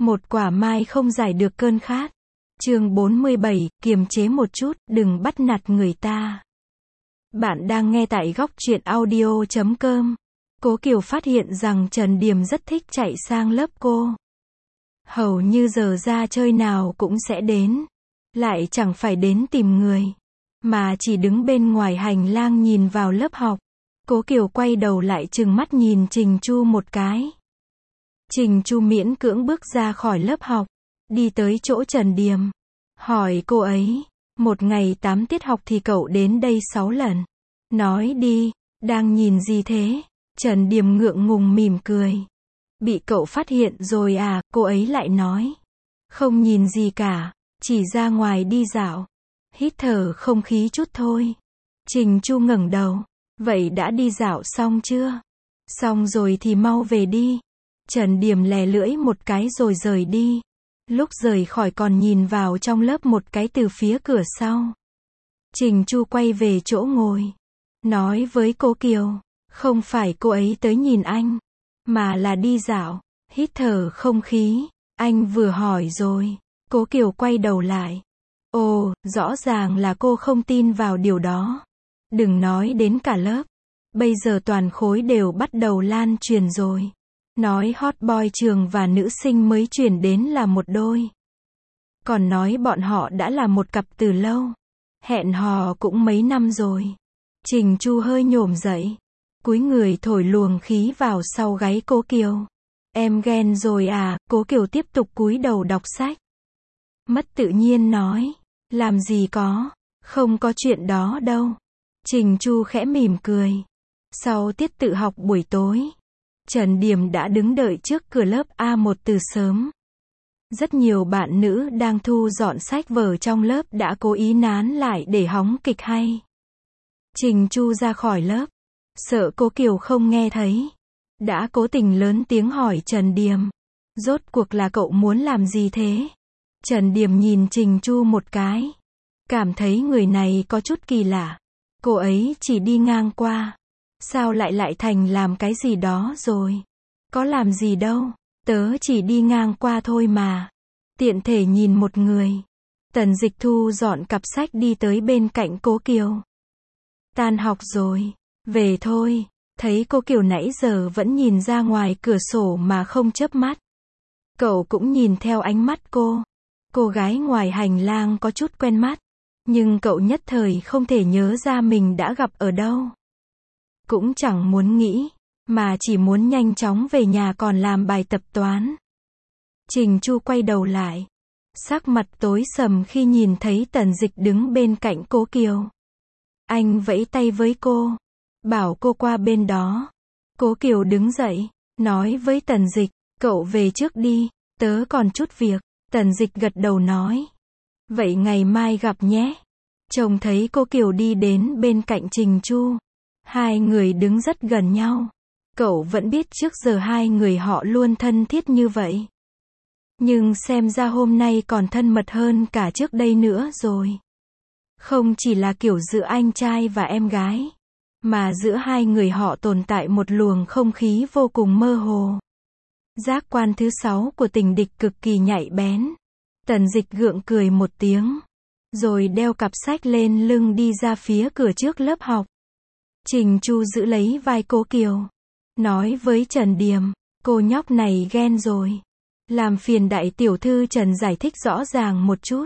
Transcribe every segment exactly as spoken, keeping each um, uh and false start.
Một quả mai không giải được cơn khát. Chương bốn mươi bảy, kiềm chế một chút, đừng bắt nạt người ta. Bạn đang nghe tại góc truyện audio chấm com. Cố Kiều phát hiện rằng Trần Điềm rất thích chạy sang lớp cô. Hầu như giờ ra chơi nào cũng sẽ đến. Lại chẳng phải đến tìm người, mà chỉ đứng bên ngoài hành lang nhìn vào lớp học. Cố Kiều quay đầu lại trừng mắt nhìn Trình Chu một cái. Trình Chu miễn cưỡng bước ra khỏi lớp học, đi tới chỗ Trần Điềm, hỏi cô ấy, một ngày tám tiết học thì cậu đến đây sáu lần. Nói đi, đang nhìn gì thế? Trần Điềm ngượng ngùng mỉm cười. Bị cậu phát hiện rồi à, cô ấy lại nói. Không nhìn gì cả, chỉ ra ngoài đi dạo, hít thở không khí chút thôi. Trình Chu ngẩng đầu, vậy đã đi dạo xong chưa? Xong rồi thì mau về đi. Trần Điềm lè lưỡi một cái rồi rời đi. Lúc rời khỏi còn nhìn vào trong lớp một cái từ phía cửa sau. Trình Chu quay về chỗ ngồi, nói với cô Kiều, không phải cô ấy tới nhìn anh, mà là đi dạo, hít thở không khí. Anh vừa hỏi rồi. Cố Kiều quay đầu lại. Ồ, rõ ràng là cô không tin vào điều đó. Đừng nói đến cả lớp. Bây giờ toàn khối đều bắt đầu lan truyền rồi. Nói hot boy trường và nữ sinh mới chuyển đến là một đôi. Còn nói bọn họ đã là một cặp từ lâu. Hẹn hò cũng mấy năm rồi. Trình Chu hơi nhổm dậy, cúi người thổi luồng khí vào sau gáy Cố Kiều. Em ghen rồi à? Cố Kiều tiếp tục cúi đầu đọc sách. Mất tự nhiên nói, làm gì có, không có chuyện đó đâu. Trình Chu khẽ mỉm cười. Sau tiết tự học buổi tối, Trần Điềm đã đứng đợi trước cửa lớp A một từ sớm. Rất nhiều bạn nữ đang thu dọn sách vở trong lớp đã cố ý nán lại để hóng kịch hay. Trình Chu ra khỏi lớp, sợ Cố Kiều không nghe thấy, đã cố tình lớn tiếng hỏi Trần Điềm, rốt cuộc là cậu muốn làm gì thế? Trần Điềm nhìn Trình Chu một cái, cảm thấy người này có chút kỳ lạ. Cô ấy chỉ đi ngang qua, sao lại lại thành làm cái gì đó rồi? Có làm gì đâu, tớ chỉ đi ngang qua thôi mà. Tiện thể nhìn một người. Tần Dịch thu dọn cặp sách đi tới bên cạnh Cố Kiều. Tan học rồi, về thôi. Thấy cô Kiều nãy giờ vẫn nhìn ra ngoài cửa sổ mà không chớp mắt. Cậu cũng nhìn theo ánh mắt cô. Cô gái ngoài hành lang có chút quen mắt, nhưng cậu nhất thời không thể nhớ ra mình đã gặp ở đâu. Cũng chẳng muốn nghĩ, mà chỉ muốn nhanh chóng về nhà còn làm bài tập toán. Trình Chu quay đầu lại, sắc mặt tối sầm khi nhìn thấy Tần Dịch đứng bên cạnh Cố Kiều. Anh vẫy tay với cô, bảo cô qua bên đó. Cố Kiều đứng dậy, nói với Tần Dịch, cậu về trước đi, tớ còn chút việc. Tần Dịch gật đầu nói, vậy ngày mai gặp nhé. Trông thấy cô Kiều đi đến bên cạnh Trình Chu, hai người đứng rất gần nhau. Cậu vẫn biết trước giờ hai người họ luôn thân thiết như vậy, nhưng xem ra hôm nay còn thân mật hơn cả trước đây nữa rồi. Không chỉ là kiểu giữa anh trai và em gái, mà giữa hai người họ tồn tại một luồng không khí vô cùng mơ hồ. Giác quan thứ sáu của tình địch cực kỳ nhạy bén. Tần Dịch gượng cười một tiếng, rồi đeo cặp sách lên lưng đi ra phía cửa trước lớp học. Trình Chu giữ lấy vai Cố Kiều, nói với Trần Điềm, cô nhóc này ghen rồi. Làm phiền đại tiểu thư Trần giải thích rõ ràng một chút.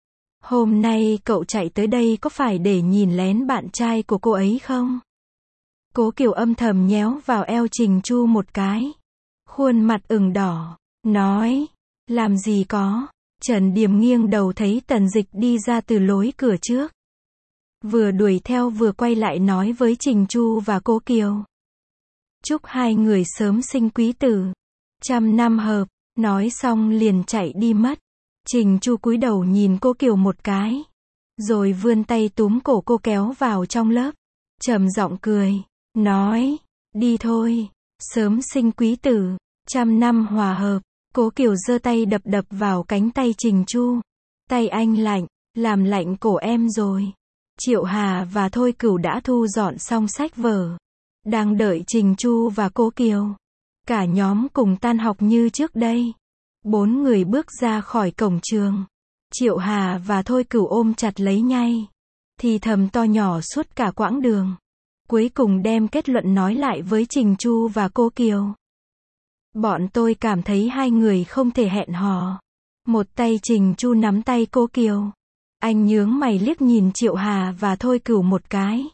Hôm nay cậu chạy tới đây có phải để nhìn lén bạn trai của cô ấy không? Cố Kiều âm thầm nhéo vào eo Trình Chu một cái. Khuôn mặt ửng đỏ, nói, làm gì có. Trần Điềm nghiêng đầu thấy Tần Dịch đi ra từ lối cửa trước. Vừa đuổi theo vừa quay lại nói với Trình Chu và Cố Kiều. Chúc hai người sớm sinh quý tử, trăm năm hợp. Nói xong liền chạy đi mất. Trình Chu cúi đầu nhìn Cố Kiều một cái, rồi vươn tay túm cổ cô kéo vào trong lớp. Trầm giọng cười, nói, đi thôi, sớm sinh quý tử, trăm năm hòa hợp. Cố Kiều giơ tay đập đập vào cánh tay Trình Chu. Tay anh lạnh, làm lạnh cổ em rồi. Triệu Hà và Thôi Cửu đã thu dọn xong sách vở, đang đợi Trình Chu và Cố Kiều. Cả nhóm cùng tan học như trước đây. Bốn người bước ra khỏi cổng trường. Triệu Hà và Thôi Cửu ôm chặt lấy nhau, thì thầm to nhỏ suốt cả quãng đường. Cuối cùng đem kết luận nói lại với Trình Chu và cô Kiều. Bọn tôi cảm thấy hai người không thể hẹn hò. Một tay Trình Chu nắm tay cô Kiều. Anh nhướng mày liếc nhìn Triệu Hà và Thôi Cửu một cái.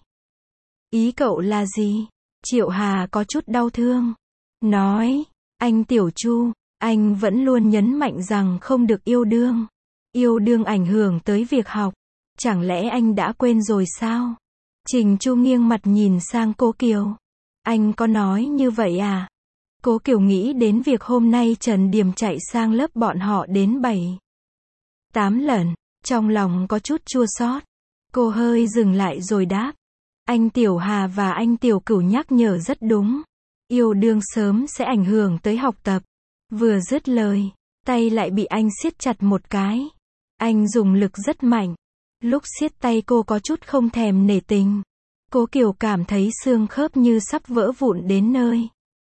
Ý cậu là gì? Triệu Hà có chút đau thương. Nói, anh Tiểu Chu, anh vẫn luôn nhấn mạnh rằng không được yêu đương. Yêu đương ảnh hưởng tới việc học. Chẳng lẽ anh đã quên rồi sao? Trình Chu nghiêng mặt nhìn sang cô Kiều. Anh có nói như vậy à? Cố Kiều nghĩ đến việc hôm nay Trần Điềm chạy sang lớp bọn họ đến bảy, tám lần. Trong lòng có chút chua xót. Cô hơi dừng lại rồi đáp. Anh Tiểu Hà và anh Tiểu Cửu nhắc nhở rất đúng. Yêu đương sớm sẽ ảnh hưởng tới học tập. Vừa dứt lời, tay lại bị anh siết chặt một cái. Anh dùng lực rất mạnh. Lúc siết tay cô có chút không thèm nể tình. Cố Kiều cảm thấy xương khớp như sắp vỡ vụn đến nơi.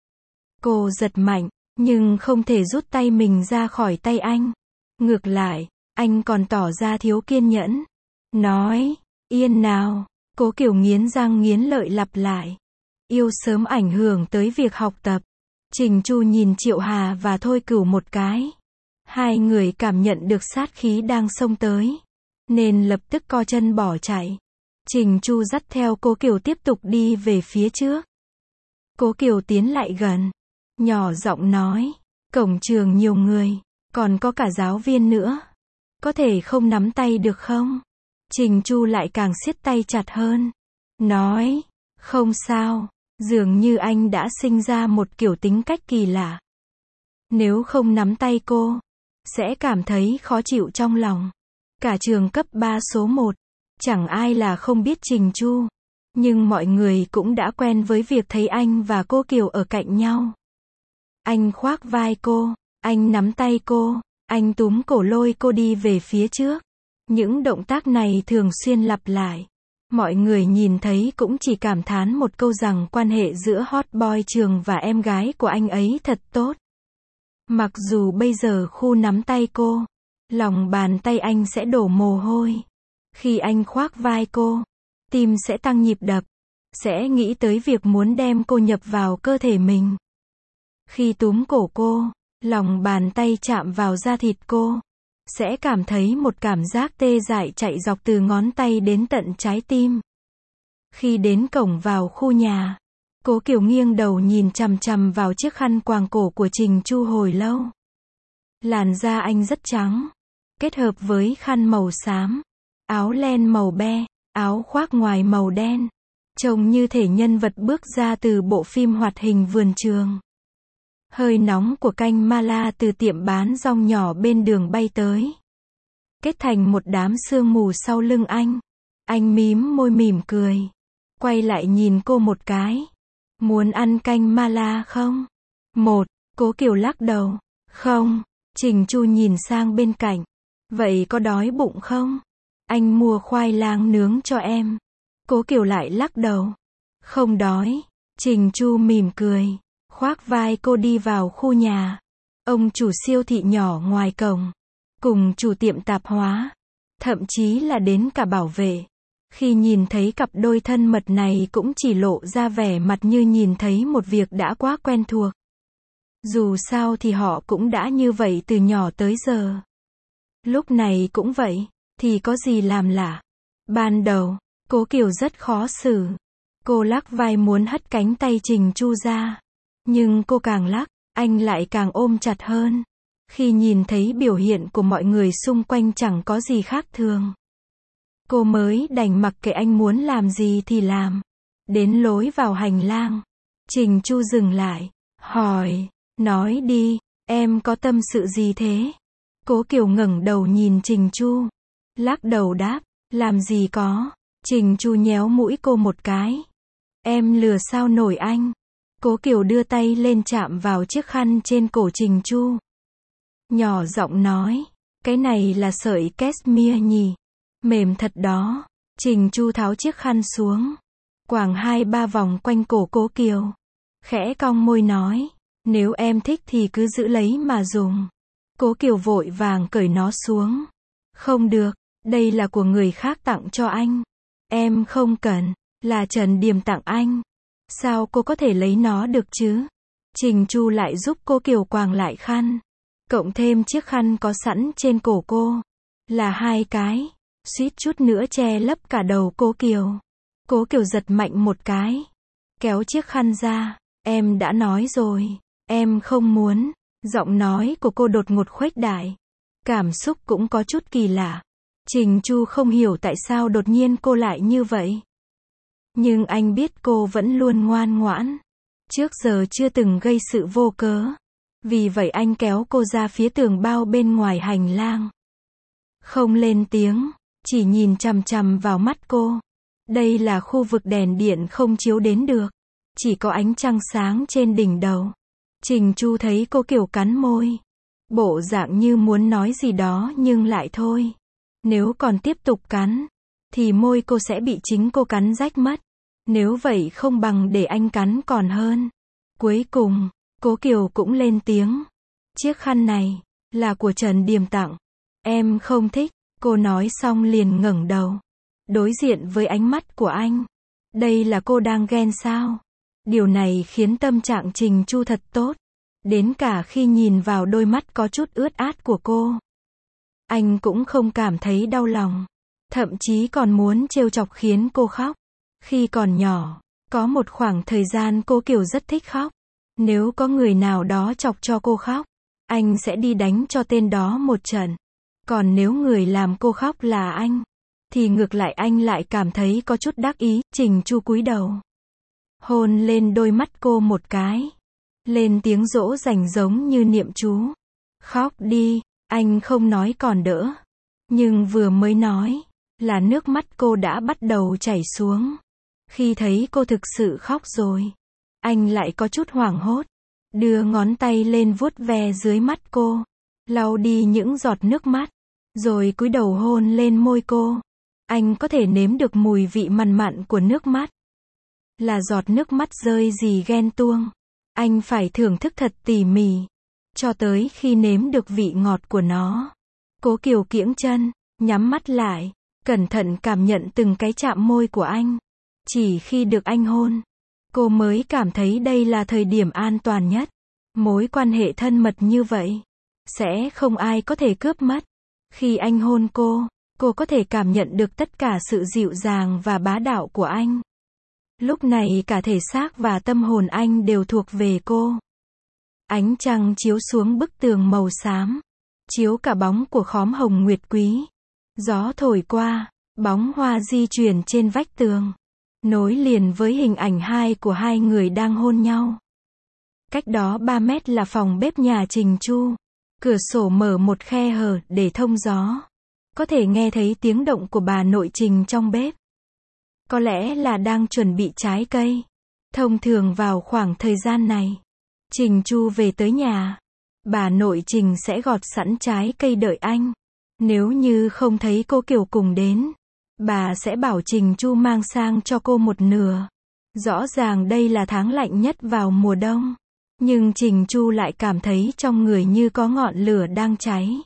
Cô giật mạnh, nhưng không thể rút tay mình ra khỏi tay anh. Ngược lại, anh còn tỏ ra thiếu kiên nhẫn. Nói, yên nào. Cố Kiều nghiến răng nghiến lợi lặp lại. Yêu sớm ảnh hưởng tới việc học tập. Trình Chu nhìn Triệu Hà và Thôi Cửu một cái. Hai người cảm nhận được sát khí đang xông tới, nên lập tức co chân bỏ chạy. Trình Chu dắt theo cô Kiều tiếp tục đi về phía trước. Cố Kiều tiến lại gần, nhỏ giọng nói, cổng trường nhiều người, còn có cả giáo viên nữa. Có thể không nắm tay được không? Trình Chu lại càng siết tay chặt hơn. Nói, không sao, dường như anh đã sinh ra một kiểu tính cách kỳ lạ. Nếu không nắm tay cô, sẽ cảm thấy khó chịu trong lòng. Cả trường cấp ba số một, chẳng ai là không biết Trình Chu. Nhưng mọi người cũng đã quen với việc thấy anh và cô Kiều ở cạnh nhau. Anh khoác vai cô, anh nắm tay cô, anh túm cổ lôi cô đi về phía trước. Những động tác này thường xuyên lặp lại. Mọi người nhìn thấy cũng chỉ cảm thán một câu rằng quan hệ giữa hot boy trường và em gái của anh ấy thật tốt. Mặc dù bây giờ khu nắm tay cô, lòng bàn tay anh sẽ đổ mồ hôi. Khi anh khoác vai cô, tim sẽ tăng nhịp đập, sẽ nghĩ tới việc muốn đem cô nhập vào cơ thể mình. Khi túm cổ cô, lòng bàn tay chạm vào da thịt cô, sẽ cảm thấy một cảm giác tê dại chạy dọc từ ngón tay đến tận trái tim. Khi đến cổng vào khu nhà, Cố Kiều nghiêng đầu nhìn chằm chằm vào chiếc khăn quàng cổ của Trình Chu hồi lâu. Làn da anh rất trắng, kết hợp với khăn màu xám, áo len màu be, áo khoác ngoài màu đen, trông như thể nhân vật bước ra từ bộ phim hoạt hình vườn trường. Hơi nóng của canh mala từ tiệm bán rong nhỏ bên đường bay tới, kết thành một đám sương mù sau lưng anh. Anh mím môi mỉm cười, quay lại nhìn cô một cái. Muốn ăn canh mala không? Một, Cố Kiều lắc đầu. Không. Trình Chu nhìn sang bên cạnh. Vậy có đói bụng không? Anh mua khoai lang nướng cho em. Cố Kiều lại lắc đầu. Không đói. Trình Chu mỉm cười, khoác vai cô đi vào khu nhà. Ông chủ siêu thị nhỏ ngoài cổng, cùng chủ tiệm tạp hóa, thậm chí là đến cả bảo vệ. Khi nhìn thấy cặp đôi thân mật này cũng chỉ lộ ra vẻ mặt như nhìn thấy một việc đã quá quen thuộc. Dù sao thì họ cũng đã như vậy từ nhỏ tới giờ. Lúc này cũng vậy, thì có gì làm lạ. Ban đầu, Cố Kiều rất khó xử. Cô lắc vai muốn hất cánh tay Trình Chu ra. Nhưng cô càng lắc, anh lại càng ôm chặt hơn. Khi nhìn thấy biểu hiện của mọi người xung quanh chẳng có gì khác thường, cô mới đành mặc kệ anh muốn làm gì thì làm. Đến lối vào hành lang, Trình Chu dừng lại, hỏi, nói đi, em có tâm sự gì thế? Cố Kiều ngẩng đầu nhìn Trình Chu, lắc đầu đáp, làm gì có. Trình Chu nhéo mũi cô một cái. Em lừa sao nổi anh. Cố Kiều đưa tay lên chạm vào chiếc khăn trên cổ Trình Chu, nhỏ giọng nói, cái này là sợi cashmere nhỉ? Mềm thật đó. Trình Chu tháo chiếc khăn xuống, quàng hai ba vòng quanh cổ Cố Kiều, khẽ cong môi nói, nếu em thích thì cứ giữ lấy mà dùng. Cố Kiều vội vàng cởi nó xuống. Không được, đây là của người khác tặng cho anh. Em không cần, là Trần Điềm tặng anh. Sao cô có thể lấy nó được chứ? Trình Chu lại giúp cô Kiều quàng lại khăn. Cộng thêm chiếc khăn có sẵn trên cổ cô. Là hai cái. Suýt chút nữa che lấp cả đầu cô Kiều. Cố Kiều giật mạnh một cái. Kéo chiếc khăn ra. Em đã nói rồi. Em không muốn. Giọng nói của cô đột ngột khuếch đại. Cảm xúc cũng có chút kỳ lạ. Trình Chu không hiểu tại sao đột nhiên cô lại như vậy. Nhưng anh biết cô vẫn luôn ngoan ngoãn. Trước giờ chưa từng gây sự vô cớ. Vì vậy anh kéo cô ra phía tường bao bên ngoài hành lang. Không lên tiếng, chỉ nhìn chằm chằm vào mắt cô. Đây là khu vực đèn điện không chiếu đến được. Chỉ có ánh trăng sáng trên đỉnh đầu. Trình Chu thấy cô Kiều cắn môi. Bộ dạng như muốn nói gì đó nhưng lại thôi. Nếu còn tiếp tục cắn, thì môi cô sẽ bị chính cô cắn rách mất. Nếu vậy không bằng để anh cắn còn hơn. Cuối cùng, Cố Kiều cũng lên tiếng. Chiếc khăn này, là của Trần Điềm tặng. Em không thích, cô nói xong liền ngẩng đầu. Đối diện với ánh mắt của anh. Đây là cô đang ghen sao? Điều này khiến tâm trạng Trình Chu thật tốt. Đến cả khi nhìn vào đôi mắt có chút ướt át của cô. Anh cũng không cảm thấy đau lòng. Thậm chí còn muốn trêu chọc khiến cô khóc. Khi còn nhỏ, có một khoảng thời gian cô Kiều rất thích khóc. Nếu có người nào đó chọc cho cô khóc, anh sẽ đi đánh cho tên đó một trận. Còn nếu người làm cô khóc là anh, thì ngược lại anh lại cảm thấy có chút đắc ý. Trình Chu cúi đầu, hôn lên đôi mắt cô một cái. Lên tiếng dỗ dành giống như niệm chú. Khóc đi, anh không nói còn đỡ. Nhưng vừa mới nói, là nước mắt cô đã bắt đầu chảy xuống. Khi thấy cô thực sự khóc rồi, anh lại có chút hoảng hốt. Đưa ngón tay lên vuốt ve dưới mắt cô. Lau đi những giọt nước mắt. Rồi cúi đầu hôn lên môi cô. Anh có thể nếm được mùi vị mặn mặn của nước mắt. Là giọt nước mắt rơi rỉ ghen tuông. Anh phải thưởng thức thật tỉ mỉ. Cho tới khi nếm được vị ngọt của nó. Cố Kiều kiễng chân, nhắm mắt lại. Cẩn thận cảm nhận từng cái chạm môi của anh. Chỉ khi được anh hôn, cô mới cảm thấy đây là thời điểm an toàn nhất. Mối quan hệ thân mật như vậy, sẽ không ai có thể cướp mất. Khi anh hôn cô, cô có thể cảm nhận được tất cả sự dịu dàng và bá đạo của anh. Lúc này cả thể xác và tâm hồn anh đều thuộc về cô. Ánh trăng chiếu xuống bức tường màu xám, chiếu cả bóng của khóm hồng nguyệt quý. Gió thổi qua, bóng hoa di chuyển trên vách tường, nối liền với hình ảnh hai của hai người đang hôn nhau. Cách đó ba mét là phòng bếp nhà Trình Chu. Cửa sổ mở một khe hở để thông gió. Có thể nghe thấy tiếng động của bà nội Trình trong bếp. Có lẽ là đang chuẩn bị trái cây. Thông thường vào khoảng thời gian này, Trình Chu về tới nhà, bà nội Trình sẽ gọt sẵn trái cây đợi anh. Nếu như không thấy cô Kiều cùng đến, bà sẽ bảo Trình Chu mang sang cho cô một nửa. Rõ ràng đây là tháng lạnh nhất vào mùa đông. Nhưng Trình Chu lại cảm thấy trong người như có ngọn lửa đang cháy.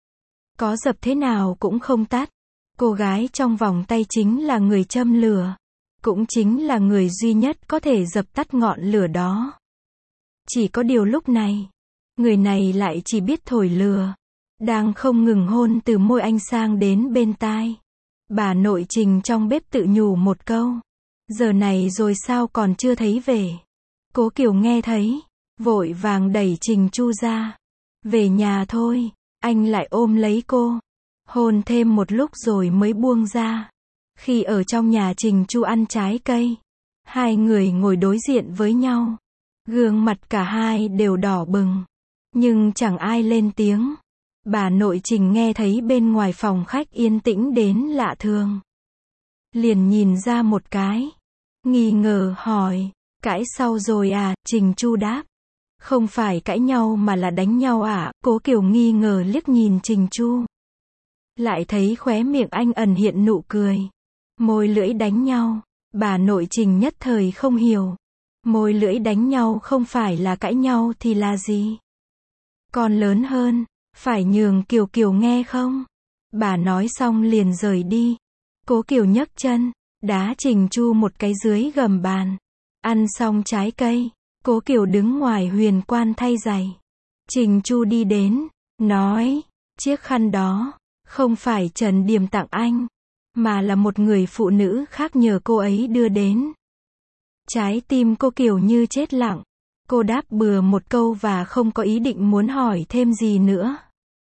Có dập thế nào cũng không tắt. Cô gái trong vòng tay chính là người châm lửa. Cũng chính là người duy nhất có thể dập tắt ngọn lửa đó. Chỉ có điều lúc này, người này lại chỉ biết thổi lửa. Đang không ngừng hôn từ môi anh sang đến bên tai. Bà nội Trình trong bếp tự nhủ một câu. Giờ này rồi sao còn chưa thấy về. Cố Kiều nghe thấy, vội vàng đẩy Trình Chu ra. Về nhà thôi, anh lại ôm lấy cô. Hôn thêm một lúc rồi mới buông ra. Khi ở trong nhà Trình Chu ăn trái cây, hai người ngồi đối diện với nhau. Gương mặt cả hai đều đỏ bừng. Nhưng chẳng ai lên tiếng. Bà nội Trình nghe thấy bên ngoài phòng khách yên tĩnh đến lạ thường. Liền nhìn ra một cái. Nghi ngờ hỏi, cãi sau rồi à? Trình Chu đáp, không phải cãi nhau mà là đánh nhau à? Cố Kiều nghi ngờ liếc nhìn Trình Chu. Lại thấy khóe miệng anh ẩn hiện nụ cười. Môi lưỡi đánh nhau. Bà nội Trình nhất thời không hiểu. Môi lưỡi đánh nhau không phải là cãi nhau thì là gì? Còn lớn hơn, Phải nhường Kiều Kiều nghe không? Bà nói xong liền rời đi. Cố Kiều nhấc chân, đá Trình Chu một cái dưới gầm bàn. Ăn xong trái cây, Cố Kiều đứng ngoài huyền quan thay giày. Trình Chu đi đến, nói, chiếc khăn đó, không phải Trần Điềm tặng anh, mà là một người phụ nữ khác nhờ cô ấy đưa đến. Trái tim cô Kiều như chết lặng. Cô đáp bừa một câu và không có ý định muốn hỏi thêm gì nữa.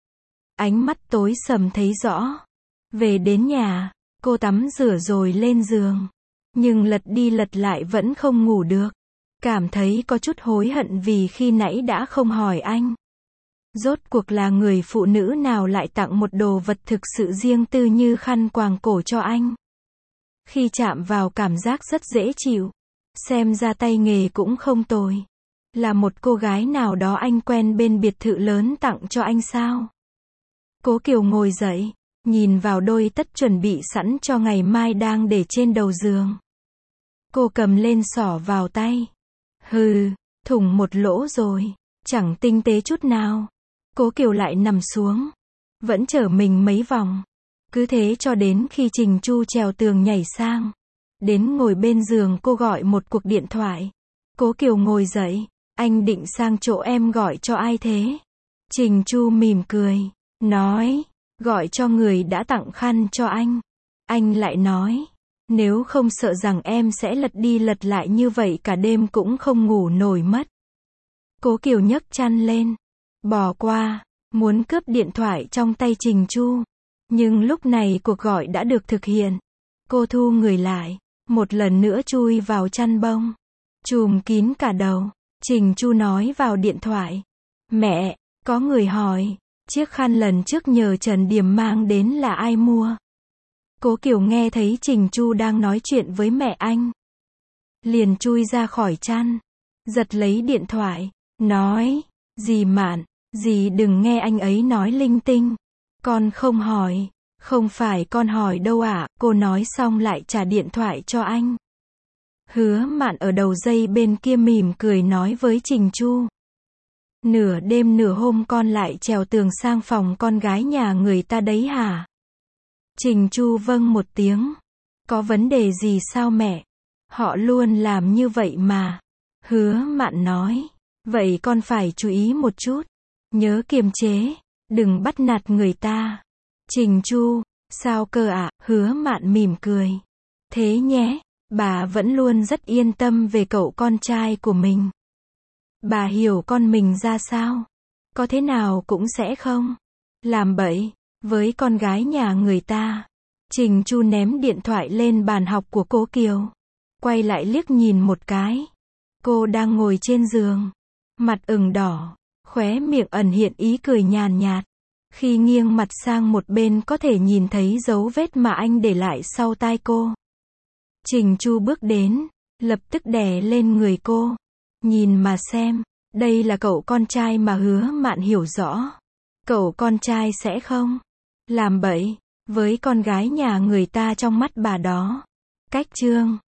Ánh mắt tối sầm thấy rõ. Về đến nhà, cô tắm rửa rồi lên giường. Nhưng lật đi lật lại vẫn không ngủ được. Cảm thấy có chút hối hận vì khi nãy đã không hỏi anh. Rốt cuộc là người phụ nữ nào lại tặng một đồ vật thực sự riêng tư như khăn quàng cổ cho anh. Khi chạm vào cảm giác rất dễ chịu. Xem ra tay nghề cũng không tồi. Là một cô gái nào đó anh quen bên biệt thự lớn tặng cho anh sao? Cố Kiều ngồi dậy, nhìn vào đôi tất chuẩn bị sẵn cho ngày mai đang để trên đầu giường. Cô cầm lên xỏ vào tay. Hừ, thủng một lỗ rồi, chẳng tinh tế chút nào. Cố Kiều lại nằm xuống, vẫn chở mình mấy vòng. Cứ thế cho đến khi Trình Chu trèo tường nhảy sang. Đến ngồi bên giường cô gọi một cuộc điện thoại. Cố Kiều ngồi dậy, anh định sang chỗ em gọi cho ai thế? Trình Chu mỉm cười, nói, gọi cho người đã tặng khăn cho anh. Anh lại nói, nếu không sợ rằng em sẽ lật đi lật lại như vậy cả đêm cũng không ngủ nổi mất. Cố Kiều nhấc chăn lên, bỏ qua, muốn cướp điện thoại trong tay Trình Chu. Nhưng lúc này cuộc gọi đã được thực hiện. Cô thu người lại, một lần nữa chui vào chăn bông, trùm kín cả đầu. Trình Chu nói vào điện thoại, mẹ, có người hỏi, chiếc khăn lần trước nhờ Trần Điềm mang đến là ai mua? Cố Kiều nghe thấy Trình Chu đang nói chuyện với mẹ anh. Liền chui ra khỏi chăn, giật lấy điện thoại, nói, dì Mạn, dì đừng nghe anh ấy nói linh tinh. Con không hỏi, không phải con hỏi đâu ạ, à. Cô nói xong lại trả điện thoại cho anh. Hứa Mạn ở đầu dây bên kia mỉm cười nói với Trình Chu. Nửa đêm nửa hôm con lại trèo tường sang phòng con gái nhà người ta đấy hả? Trình Chu vâng một tiếng. Có vấn đề gì sao mẹ? Họ luôn làm như vậy mà. Hứa Mạn nói. Vậy con phải chú ý một chút. Nhớ kiềm chế, đừng bắt nạt người ta. Trình Chu, sao cơ ạ? À? Hứa Mạn mỉm cười. Thế nhé, bà vẫn luôn rất yên tâm về cậu con trai của mình. Bà hiểu con mình ra sao? Có thế nào cũng sẽ không làm bậy với con gái nhà người ta. Trình Chu ném điện thoại lên bàn học của Cố Kiều. Quay lại liếc nhìn một cái. Cô đang ngồi trên giường, mặt ửng đỏ, khóe miệng ẩn hiện ý cười nhàn nhạt. Khi nghiêng mặt sang một bên có thể nhìn thấy dấu vết mà anh để lại sau tai cô. Trình Chu bước đến, lập tức đè lên người cô. Nhìn mà xem, đây là cậu con trai mà Hứa Mạn hiểu rõ. Cậu con trai sẽ không làm bậy với con gái nhà người ta trong mắt bà đó. Cách chương